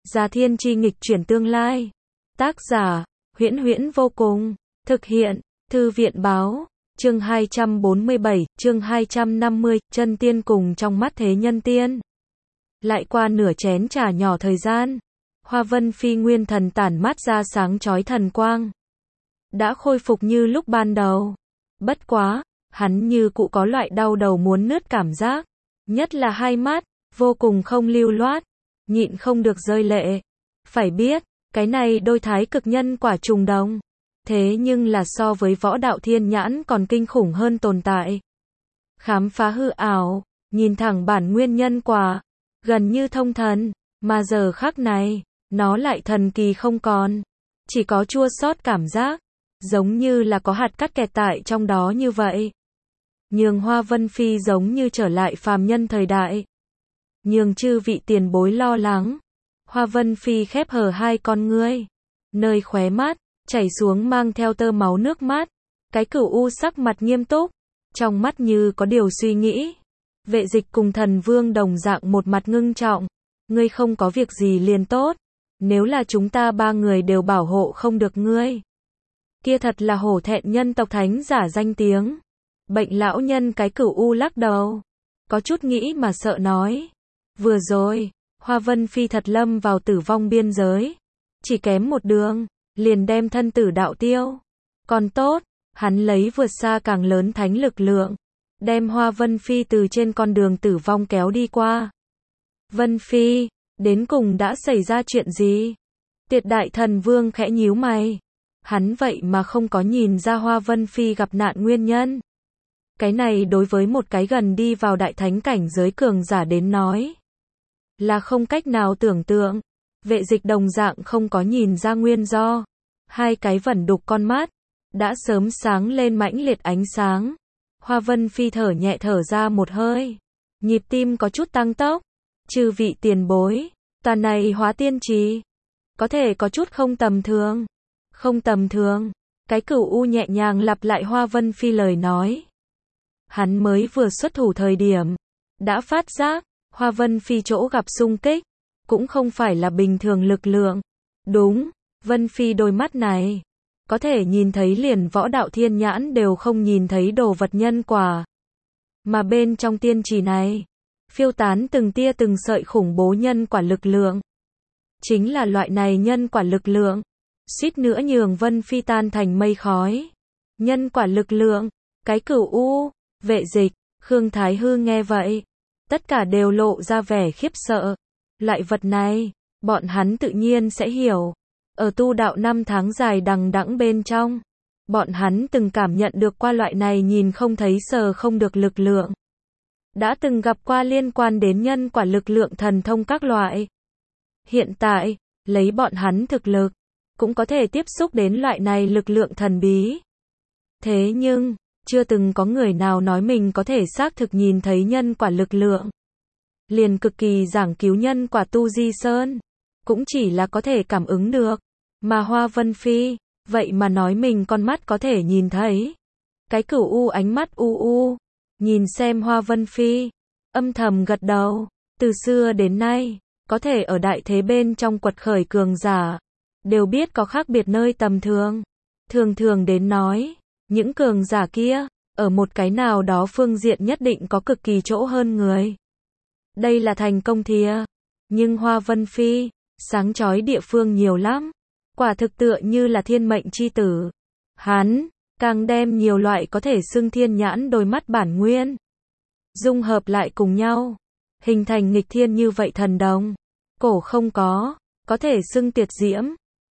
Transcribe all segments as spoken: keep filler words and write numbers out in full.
Gia Thiên Chi nghịch chuyển tương lai. Tác giả, Huyễn Huyễn vô cùng. Thực hiện, Thư viện báo. Chương hai trăm bốn mươi bảy, chương hai trăm năm mươi, chân tiên cùng trong mắt thế nhân tiên. Lại qua nửa chén trà nhỏ thời gian, Hoa Vân Phi nguyên thần tản mát ra sáng chói thần quang. Đã khôi phục như lúc ban đầu. Bất quá, hắn như cụ có loại đau đầu muốn nứt cảm giác. Nhất là hai mắt, vô cùng không lưu loát, nhịn không được rơi lệ. Phải biết, cái này đôi thái cực nhân quả trùng đồng. Thế nhưng là so với võ đạo thiên nhãn còn kinh khủng hơn tồn tại. Khám phá hư ảo, nhìn thẳng bản nguyên nhân quả, gần như thông thần, mà giờ khắc này, nó lại thần kỳ không còn. Chỉ có chua xót cảm giác, giống như là có hạt cát kẹt tại trong đó như vậy. Nhường Hoa Vân Phi giống như trở lại phàm nhân thời đại. Nhường chư vị tiền bối lo lắng. Hoa Vân Phi khép hờ hai con ngươi. Nơi khóe mắt, chảy xuống mang theo tơ máu nước mắt. Cái cửu u sắc mặt nghiêm túc. Trong mắt như có điều suy nghĩ. Vệ Dịch cùng Thần Vương đồng dạng một mặt ngưng trọng. Ngươi không có việc gì liền tốt. Nếu là chúng ta ba người đều bảo hộ không được ngươi. Kia thật là hổ thẹn nhân tộc thánh giả danh tiếng. Bệnh lão nhân cái cửu u lắc đầu. Có chút nghĩ mà sợ nói. Vừa rồi, Hoa Vân Phi thật lâm vào tử vong biên giới. Chỉ kém một đường, liền đem thân tử đạo tiêu. Còn tốt, hắn lấy vượt xa càng lớn thánh lực lượng. Đem Hoa Vân Phi từ trên con đường tử vong kéo đi qua. Vân Phi, đến cùng đã xảy ra chuyện gì? Tiệt Đại Thần Vương khẽ nhíu mày. Hắn vậy mà không có nhìn ra Hoa Vân Phi gặp nạn nguyên nhân. Cái này đối với một cái gần đi vào đại thánh cảnh giới cường giả đến nói. Là không cách nào tưởng tượng. Vệ Dịch đồng dạng không có nhìn ra nguyên do. Hai cái vẩn đục con mắt. Đã sớm sáng lên mãnh liệt ánh sáng. Hoa Vân Phi thở nhẹ thở ra một hơi. Nhịp tim có chút tăng tốc. Chư vị tiền bối. Tàn này hóa tiên trì. Có thể có chút không tầm thường. Không tầm thường. Cái cửu u nhẹ nhàng lặp lại Hoa Vân Phi lời nói. Hắn mới vừa xuất thủ thời điểm. Đã phát giác. Hoa Vân Phi chỗ gặp xung kích. Cũng không phải là bình thường lực lượng. Đúng. Vân Phi đôi mắt này. Có thể nhìn thấy liền võ đạo thiên nhãn đều không nhìn thấy đồ vật nhân quả. Mà bên trong tiên trì này. Phiêu tán từng tia từng sợi khủng bố nhân quả lực lượng. Chính là loại này nhân quả lực lượng. Suýt nữa nhường Vân Phi tan thành mây khói. Nhân quả lực lượng. Cái cửu u. Vệ Dịch. Khương Thái Hư nghe vậy. Tất cả đều lộ ra vẻ khiếp sợ. Loại vật này. Bọn hắn tự nhiên sẽ hiểu. Ở tu đạo năm tháng dài đằng đẵng bên trong. Bọn hắn từng cảm nhận được qua loại này nhìn không thấy sờ không được lực lượng. Đã từng gặp qua liên quan đến nhân quả lực lượng thần thông các loại. Hiện tại, lấy bọn hắn thực lực, cũng có thể tiếp xúc đến loại này lực lượng thần bí. Thế nhưng, chưa từng có người nào nói mình có thể xác thực nhìn thấy nhân quả lực lượng. Liền cực kỳ giảng cứu nhân quả Tu Di Sơn, cũng chỉ là có thể cảm ứng được. Mà Hoa Vân Phi, vậy mà nói mình con mắt có thể nhìn thấy. Cái cửu u ánh mắt u u, nhìn xem Hoa Vân Phi, âm thầm gật đầu. Từ xưa đến nay, có thể ở đại thế bên trong quật khởi cường giả, đều biết có khác biệt nơi tầm thường. Thường thường đến nói, những cường giả kia, ở một cái nào đó phương diện nhất định có cực kỳ chỗ hơn người. Đây là thành công thìa. Nhưng Hoa Vân Phi, sáng chói địa phương nhiều lắm. Quả thực tựa như là thiên mệnh chi tử. Hắn, càng đem nhiều loại có thể xưng thiên nhãn đôi mắt bản nguyên. Dung hợp lại cùng nhau. Hình thành nghịch thiên như vậy thần đồng. Cổ không có, có thể xưng tuyệt diễm.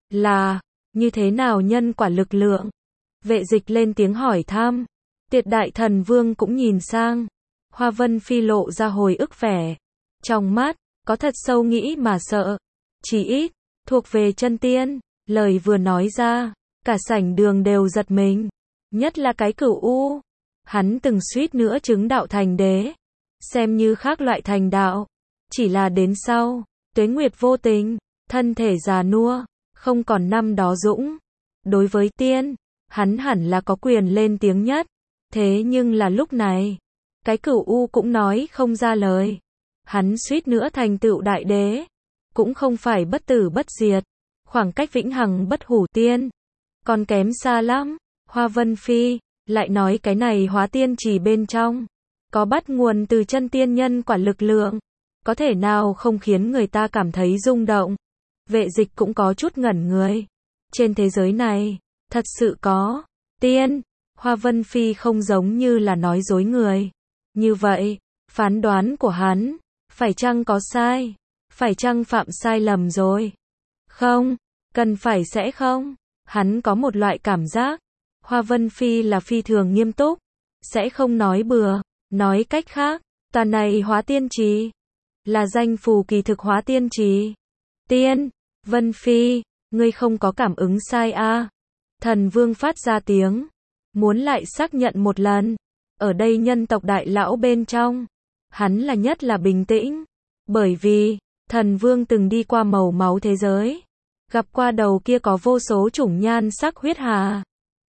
Là, như thế nào nhân quả lực lượng? Vệ Dịch lên tiếng hỏi thăm. Tiệt Đại Thần Vương cũng nhìn sang. Hoa Vân Phi lộ ra hồi ức vẻ. Trong mắt, có thật sâu nghĩ mà sợ. Chỉ ít, thuộc về chân tiên. Lời vừa nói ra, cả sảnh đường đều giật mình. Nhất là cái cửu u. Hắn từng suýt nữa chứng đạo thành đế. Xem như khác loại thành đạo. Chỉ là đến sau, tuế nguyệt vô tình, thân thể già nua, không còn năm đó dũng. Đối với tiên, hắn hẳn là có quyền lên tiếng nhất. Thế nhưng là lúc này, cái cửu u cũng nói không ra lời. Hắn suýt nữa thành tựu đại đế. cũng không phải bất tử bất diệt, khoảng cách vĩnh hằng bất hủ tiên, còn kém xa lắm. Hoa Vân Phi lại nói cái này hóa tiên chỉ bên trong, có bắt nguồn từ chân tiên nhân quả lực lượng, có thể nào không khiến người ta cảm thấy rung động. Vệ Dịch cũng có chút ngẩn người. Trên thế giới này, thật sự có tiên. Hoa Vân Phi không giống như là nói dối người. Như vậy, phán đoán của hắn, phải chăng có sai? Phải chăng phạm sai lầm rồi? Không, cần phải sẽ không. Hắn có một loại cảm giác, Hoa Vân Phi là phi thường nghiêm túc, sẽ không nói bừa. Nói cách khác, tòa này hóa tiên trì, là danh phù kỳ thực hóa tiên trì. Tiên, Vân Phi, ngươi không có cảm ứng sai a? À? Thần Vương phát ra tiếng, muốn lại xác nhận một lần. Ở đây nhân tộc đại lão bên trong, hắn là nhất là bình tĩnh, bởi vì, Thần Vương từng đi qua màu máu thế giới, gặp qua đầu kia có vô số chủng nhan sắc huyết hà.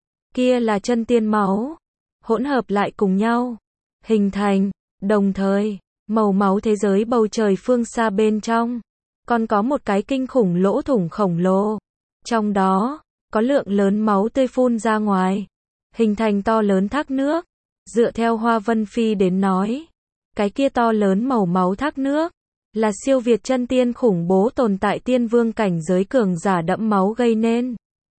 Kia là chân tiên máu, hỗn hợp lại cùng nhau, hình thành, đồng thời, màu máu thế giới bầu trời phương xa bên trong, còn có một cái kinh khủng lỗ thủng khổng lồ. Trong đó, có lượng lớn máu tươi phun ra ngoài, hình thành to lớn thác nước. Dựa theo Hoa Vân Phi đến nói, cái kia to lớn màu máu thác nước, là siêu việt chân tiên khủng bố tồn tại tiên vương cảnh giới cường giả đẫm máu gây nên.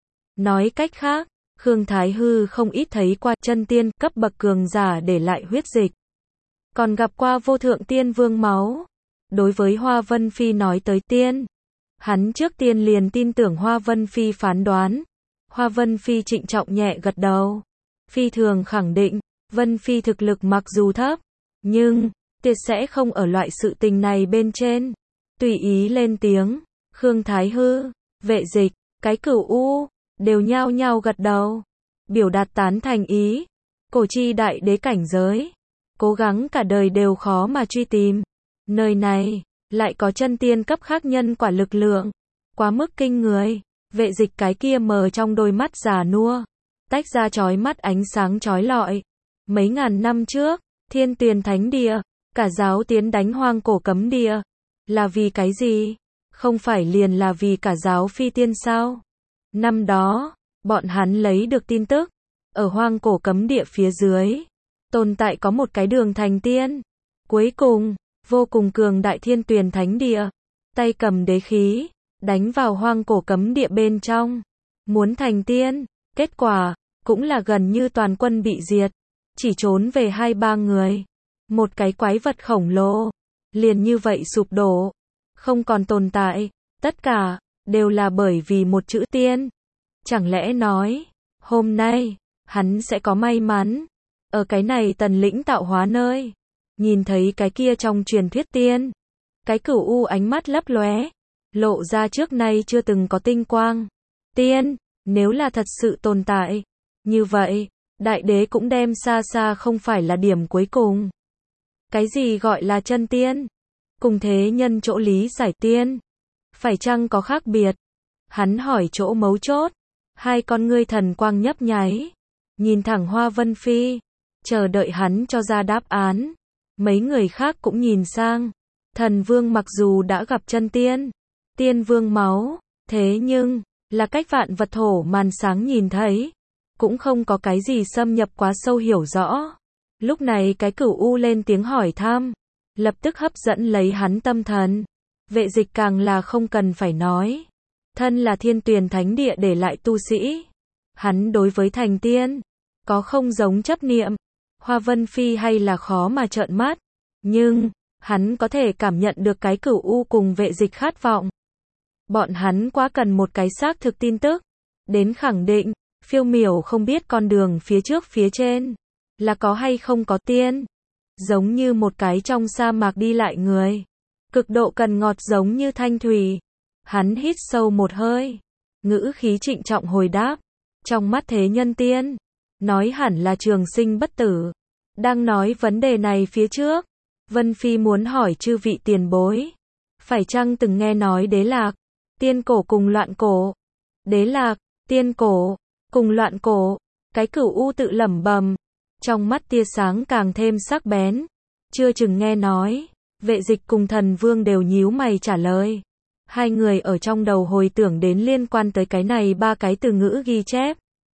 Nói cách khác, Khương Thái Hư không ít thấy qua chân tiên cấp bậc cường giả để lại huyết dịch, còn gặp qua vô thượng tiên vương máu. Đối với Hoa Vân Phi nói tới tiên, hắn trước tiên liền tin tưởng Hoa Vân Phi phán đoán. Hoa Vân Phi trịnh trọng nhẹ gật đầu, phi thường khẳng định, Vân Phi thực lực mặc dù thấp, nhưng tuyệt sẽ không ở loại sự tình này bên trên. Tùy ý lên tiếng, Khương Thái Hư, Vệ Dịch, cái Cửu U, đều nhao nhao gật đầu, biểu đạt tán thành ý. Cổ chi đại đế cảnh giới, cố gắng cả đời đều khó mà truy tìm. Nơi này, lại có chân tiên cấp khác nhân quả lực lượng, quá mức kinh người. Vệ Dịch cái kia mờ trong đôi mắt già nua, tách ra chói mắt ánh sáng chói lọi. Mấy ngàn năm trước, Thiên Tuyền Thánh Địa, cả giáo tiến đánh hoang cổ cấm địa, là vì cái gì? Không phải liền là vì cả giáo phi tiên sao? Năm đó, bọn hắn lấy được tin tức, ở hoang cổ cấm địa phía dưới, tồn tại có một cái đường thành tiên. Cuối cùng, vô cùng cường đại Thiên Tuyền Thánh Địa, tay cầm đế khí, đánh vào hoang cổ cấm địa bên trong, muốn thành tiên. Kết quả, cũng là gần như toàn quân bị diệt, chỉ trốn về hai ba người. Một cái quái vật khổng lồ, liền như vậy sụp đổ, không còn tồn tại. Tất cả, đều là bởi vì một chữ tiên. Chẳng lẽ nói, hôm nay, hắn sẽ có may mắn, ở cái này tần lĩnh tạo hóa nơi, nhìn thấy cái kia trong truyền thuyết tiên. Cái Cửu U ánh mắt lấp lóe, lộ ra trước nay chưa từng có tinh quang. Tiên, nếu là thật sự tồn tại, như vậy, đại đế cũng đem xa xa không phải là điểm cuối cùng. Cái gì gọi là chân tiên? Cùng thế nhân chỗ lý giải tiên, phải chăng có khác biệt? Hắn hỏi chỗ mấu chốt, hai con ngươi thần quang nhấp nháy, nhìn thẳng Hoa Vân Phi, chờ đợi hắn cho ra đáp án. Mấy người khác cũng nhìn sang. Thần Vương mặc dù đã gặp chân tiên, tiên vương máu, thế nhưng, là cách vạn vật thổ màn sáng nhìn thấy, cũng không có cái gì xâm nhập quá sâu hiểu rõ. Lúc này cái Cửu U lên tiếng hỏi thăm, lập tức hấp dẫn lấy hắn tâm thần. Vệ Dịch càng là không cần phải nói, thân là Thiên Tuyền Thánh Địa để lại tu sĩ, hắn đối với thành tiên, có không giống chấp niệm. Hoa Vân Phi hay là khó mà trợn mắt, nhưng, hắn có thể cảm nhận được cái Cửu U cùng Vệ Dịch khát vọng. Bọn hắn quá cần một cái xác thực tin tức, đến khẳng định, phiêu miểu không biết con đường phía trước phía trên, là có hay không có tiên. Giống như một cái trong sa mạc đi lại người, cực độ cần ngọt giống như thanh thủy. Hắn hít sâu một hơi, ngữ khí trịnh trọng hồi đáp, trong mắt thế nhân tiên, nói hẳn là trường sinh bất tử. Đang nói vấn đề này phía trước, Vân Phi muốn hỏi chư vị tiền bối, phải chăng từng nghe nói đế lạc, tiên cổ cùng loạn cổ? Đế lạc, tiên cổ, cùng loạn cổ, cái Cửu U tự lẩm bẩm, trong mắt tia sáng càng thêm sắc bén. Chưa chừng nghe nói. Vệ Dịch cùng Thần Vương đều nhíu mày trả lời, Hai người ở trong đầu hồi tưởng đến liên quan tới cái này ba cái từ ngữ ghi chép.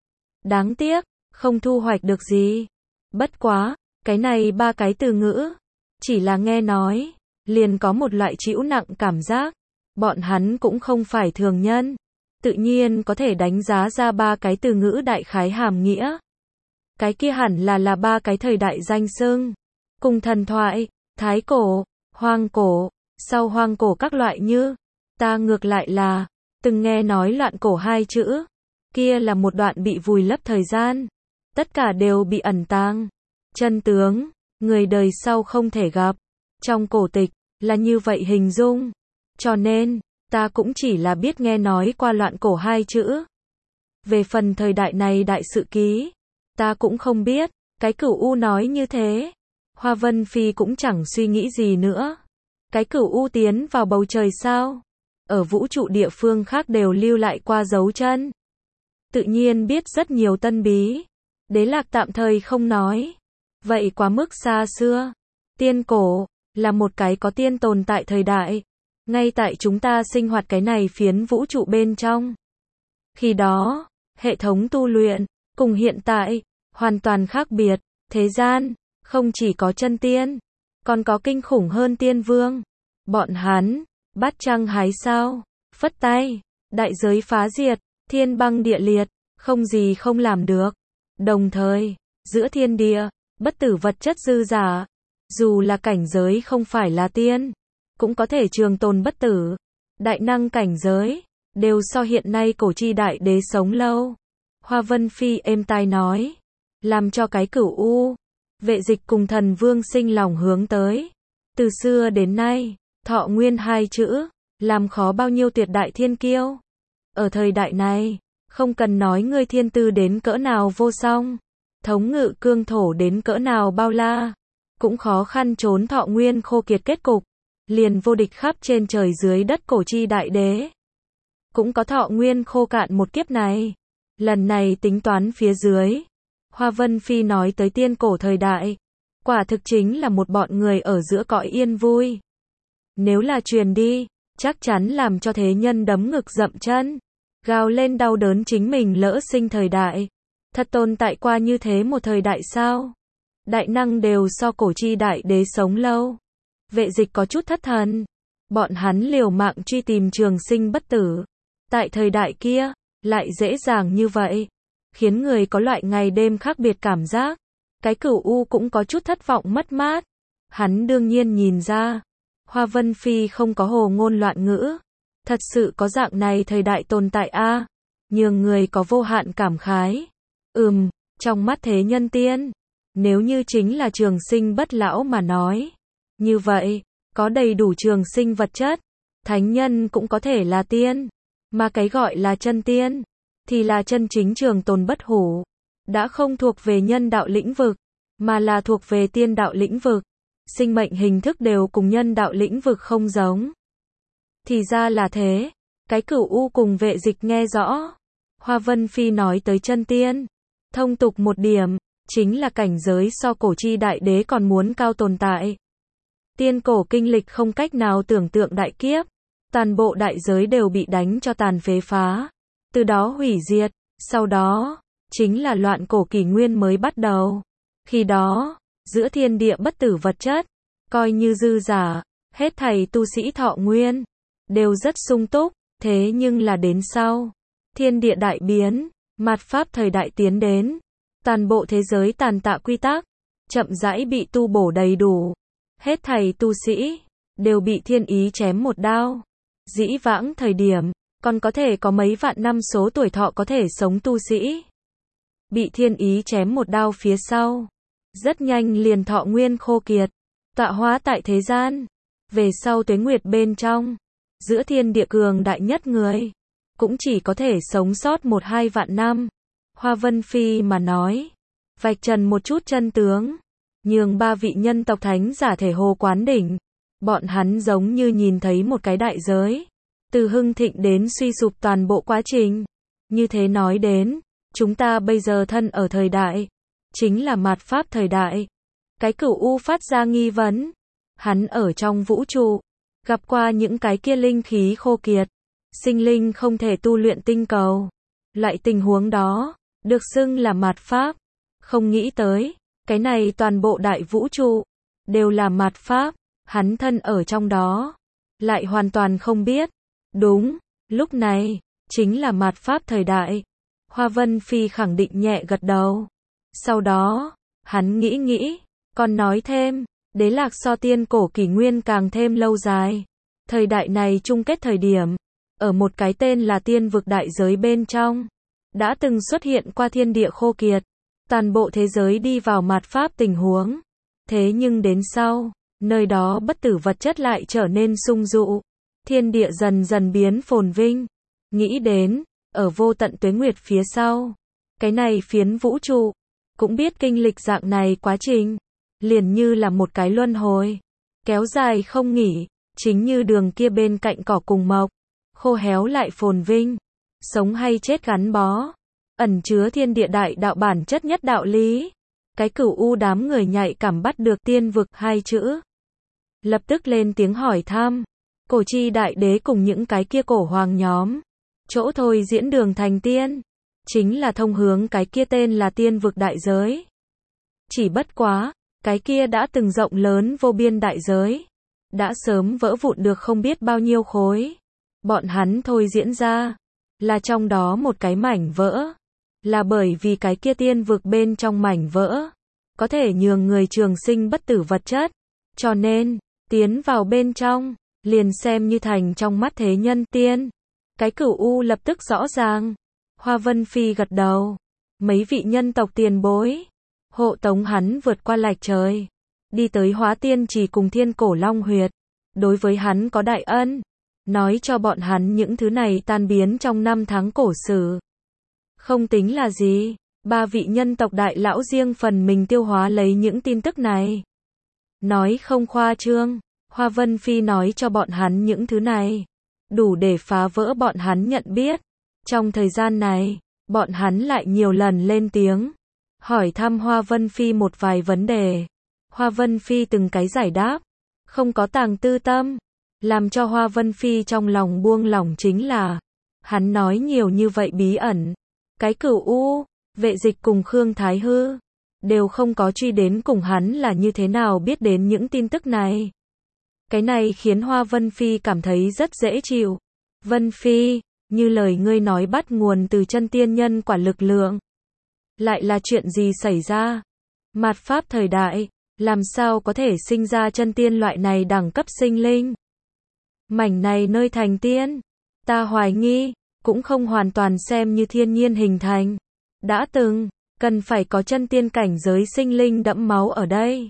Đáng tiếc, không thu hoạch được gì. Bất quá, cái này ba cái từ ngữ, chỉ là nghe nói, liền có một loại trĩu nặng cảm giác. Bọn hắn cũng không phải thường nhân, tự nhiên có thể đánh giá ra ba cái từ ngữ đại khái hàm nghĩa. Cái kia hẳn là là ba cái thời đại danh xưng, cùng thần thoại, thái cổ, hoang cổ, sau hoang cổ các loại như. Ta ngược lại là, từng nghe nói loạn cổ hai chữ, kia là một đoạn bị vùi lấp thời gian. Tất cả đều bị ẩn tàng. Chân tướng, người đời sau không thể gặp. Trong cổ tịch, là như vậy hình dung. Cho nên, ta cũng chỉ là biết nghe nói qua loạn cổ hai chữ. Về phần thời đại này đại sự ký, ta cũng không biết. Cái Cửu U nói như thế, Hoa Vân Phi cũng chẳng suy nghĩ gì nữa. Cái Cửu U tiến vào bầu trời sao? Ở vũ trụ địa phương khác đều lưu lại qua dấu chân. Tự nhiên biết rất nhiều tân bí. Đế Lạc tạm thời không nói. Vậy quá mức xa xưa. Tiên cổ, là một cái có tiên tồn tại thời đại. Ngay tại chúng ta sinh hoạt cái này phiến vũ trụ bên trong. Khi đó, hệ thống tu luyện, cùng hiện tại, hoàn toàn khác biệt. Thế gian, không chỉ có chân tiên, còn có kinh khủng hơn tiên vương. Bọn hắn, bắt trăng hái sao, phất tay, đại giới phá diệt, thiên băng địa liệt, không gì không làm được. Đồng thời, giữa thiên địa, bất tử vật chất dư giả, dù là cảnh giới không phải là tiên, cũng có thể trường tồn bất tử. Đại năng cảnh giới, đều so hiện nay cổ chi đại đế sống lâu. Hoa Vân Phi êm tai nói, làm cho cái Cửu U, Vệ Dịch cùng Thần Vương sinh lòng hướng tới. Từ xưa đến nay, thọ nguyên hai chữ, làm khó bao nhiêu tuyệt đại thiên kiêu. Ở thời đại này, không cần nói ngươi thiên tư đến cỡ nào vô song, thống ngự cương thổ đến cỡ nào bao la, cũng khó khăn trốn thọ nguyên khô kiệt kết cục, liền vô địch khắp trên trời dưới đất cổ chi đại đế. Cũng có thọ nguyên khô cạn một kiếp này. Lần này tính toán phía dưới, Hoa Vân Phi nói tới tiên cổ thời đại, quả thực chính là một bọn người ở giữa cõi yên vui. Nếu là truyền đi, chắc chắn làm cho thế nhân đấm ngực dậm chân, gào lên đau đớn chính mình lỡ sinh thời đại. Thật tồn tại qua như thế một thời đại sao? Đại năng đều so cổ chi đại đế sống lâu. Vệ Dịch có chút thất thần. Bọn hắn liều mạng truy tìm trường sinh bất tử. Tại thời đại kia, lại dễ dàng như vậy, khiến người có loại ngày đêm khác biệt cảm giác. Cái Cửu U cũng có chút thất vọng mất mát. Hắn đương nhiên nhìn ra, Hoa Vân Phi không có hồ ngôn loạn ngữ. Thật sự có dạng này thời đại tồn tại a, à, nhường người có vô hạn cảm khái. Ừm, trong mắt thế nhân tiên, nếu như chính là trường sinh bất lão mà nói, như vậy, có đầy đủ trường sinh vật chất, thánh nhân cũng có thể là tiên, mà cái gọi là chân tiên, thì là chân chính trường tồn bất hủ, đã không thuộc về nhân đạo lĩnh vực, mà là thuộc về tiên đạo lĩnh vực. Sinh mệnh hình thức đều cùng nhân đạo lĩnh vực không giống. Thì ra là thế, cái Cửu U cùng Vệ Dịch nghe rõ. Hoa Vân Phi nói tới chân tiên, thông tục một điểm, chính là cảnh giới so cổ chi đại đế còn muốn cao tồn tại. Tiên cổ kinh lịch không cách nào tưởng tượng đại kiếp, toàn bộ đại giới đều bị đánh cho tàn phế phá, từ đó hủy diệt, sau đó, chính là loạn cổ kỷ nguyên mới bắt đầu. Khi đó, giữa thiên địa bất tử vật chất, coi như dư giả, hết thảy tu sĩ thọ nguyên, đều rất sung túc, thế nhưng là đến sau, thiên địa đại biến, mạt pháp thời đại tiến đến, toàn bộ thế giới tàn tạ quy tắc, chậm rãi bị tu bổ đầy đủ, hết thảy tu sĩ, đều bị thiên ý chém một đao. Dĩ vãng thời điểm, còn có thể có mấy vạn năm số tuổi thọ có thể sống tu sĩ, bị thiên ý chém một đao phía sau, rất nhanh liền thọ nguyên khô kiệt, tọa hóa tại thế gian. Về sau tuế nguyệt bên trong, giữa thiên địa cường đại nhất người, cũng chỉ có thể sống sót một hai vạn năm. Hoa Vân Phi mà nói, vạch trần một chút chân tướng, nhường ba vị nhân tộc thánh giả thể hồ quán đỉnh. Bọn hắn giống như nhìn thấy một cái đại giới, từ hưng thịnh đến suy sụp toàn bộ quá trình. Như thế nói đến, chúng ta bây giờ thân ở thời đại, chính là mạt pháp thời đại. Cái Cửu U phát ra nghi vấn. Hắn ở trong vũ trụ, gặp qua những cái kia linh khí khô kiệt, sinh linh không thể tu luyện tinh cầu. Loại tình huống đó, được xưng là mạt pháp. Không nghĩ tới, cái này toàn bộ đại vũ trụ, đều là mạt pháp, hắn thân ở trong đó, lại hoàn toàn không biết. Đúng, lúc này, chính là mạt pháp thời đại. Hoa Vân Phi khẳng định nhẹ gật đầu. Sau đó, hắn nghĩ nghĩ, còn nói thêm, đế lạc so tiên cổ kỷ nguyên càng thêm lâu dài. Thời đại này chung kết thời điểm, ở một cái tên là tiên vực đại giới bên trong, đã từng xuất hiện qua thiên địa khô kiệt, toàn bộ thế giới đi vào mạt pháp tình huống. Thế nhưng đến sau, nơi đó bất tử vật chất lại trở nên sung dụ, thiên địa dần dần biến phồn vinh. Nghĩ đến, ở vô tận tuế nguyệt phía sau, cái này phiến vũ trụ, cũng biết kinh lịch dạng này quá trình, liền như là một cái luân hồi, kéo dài không nghỉ, chính như đường kia bên cạnh cỏ cùng mộc, khô héo lại phồn vinh, sống hay chết gắn bó, ẩn chứa thiên địa đại đạo bản chất nhất đạo lý. Cái cửu u đám người nhạy cảm bắt được tiên vực hai chữ, lập tức lên tiếng hỏi thăm. Cổ chi đại đế cùng những cái kia cổ hoàng nhóm, chỗ thôi diễn đường thành tiên, chính là thông hướng cái kia tên là tiên vực đại giới. Chỉ bất quá, cái kia đã từng rộng lớn vô biên đại giới, đã sớm vỡ vụn được không biết bao nhiêu khối. Bọn hắn thôi diễn ra, là trong đó một cái mảnh vỡ, là bởi vì cái kia tiên vực bên trong mảnh vỡ, có thể nhường người trường sinh bất tử vật chất, cho nên, tiến vào bên trong, liền xem như thành trong mắt thế nhân tiên. Cái cửu u lập tức rõ ràng. Hoa Vân Phi gật đầu. Mấy vị nhân tộc tiền bối, hộ tống hắn vượt qua lạch trời, đi tới Hóa Tiên Trì cùng Thiên Cổ Long Huyệt. Đối với hắn có đại ân, nói cho bọn hắn những thứ này tan biến trong năm tháng cổ sử. Không tính là gì, ba vị nhân tộc đại lão riêng phần mình tiêu hóa lấy những tin tức này. Nói không khoa trương, Hoa Vân Phi nói cho bọn hắn những thứ này, đủ để phá vỡ bọn hắn nhận biết. Trong thời gian này, bọn hắn lại nhiều lần lên tiếng, hỏi thăm Hoa Vân Phi một vài vấn đề. Hoa Vân Phi từng cái giải đáp, không có tàng tư tâm. Làm cho Hoa Vân Phi trong lòng buông lỏng chính là, hắn nói nhiều như vậy bí ẩn. Cái cửu u, vệ dịch cùng Khương Thái Hư, đều không có truy đến cùng hắn là như thế nào biết đến những tin tức này. Cái này khiến Hoa Vân Phi cảm thấy rất dễ chịu. Vân Phi, như lời ngươi nói bắt nguồn từ chân tiên nhân quả lực lượng. Lại là chuyện gì xảy ra? Mạt pháp thời đại, làm sao có thể sinh ra chân tiên loại này đẳng cấp sinh linh? Mảnh này nơi thành tiên, ta hoài nghi, cũng không hoàn toàn xem như thiên nhiên hình thành. Đã từng, cần phải có chân tiên cảnh giới sinh linh đẫm máu ở đây.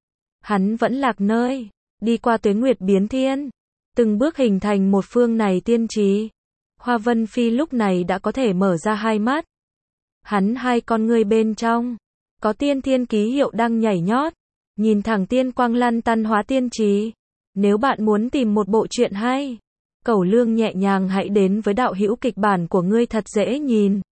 Hắn vẫn lạc nơi, đi qua tuế nguyệt biến thiên, từng bước hình thành một phương này tiên trì. Hoa Vân Phi lúc này đã có thể mở ra hai mắt. Hắn hai con ngươi bên trong, có tiên thiên ký hiệu đang nhảy nhót, nhìn thẳng tiên quang lăn tăn hóa tiên trì. Nếu bạn muốn tìm một bộ truyện hay, Cẩu Lương nhẹ nhàng hãy đến với đạo hữu kịch bản của ngươi thật dễ nhìn.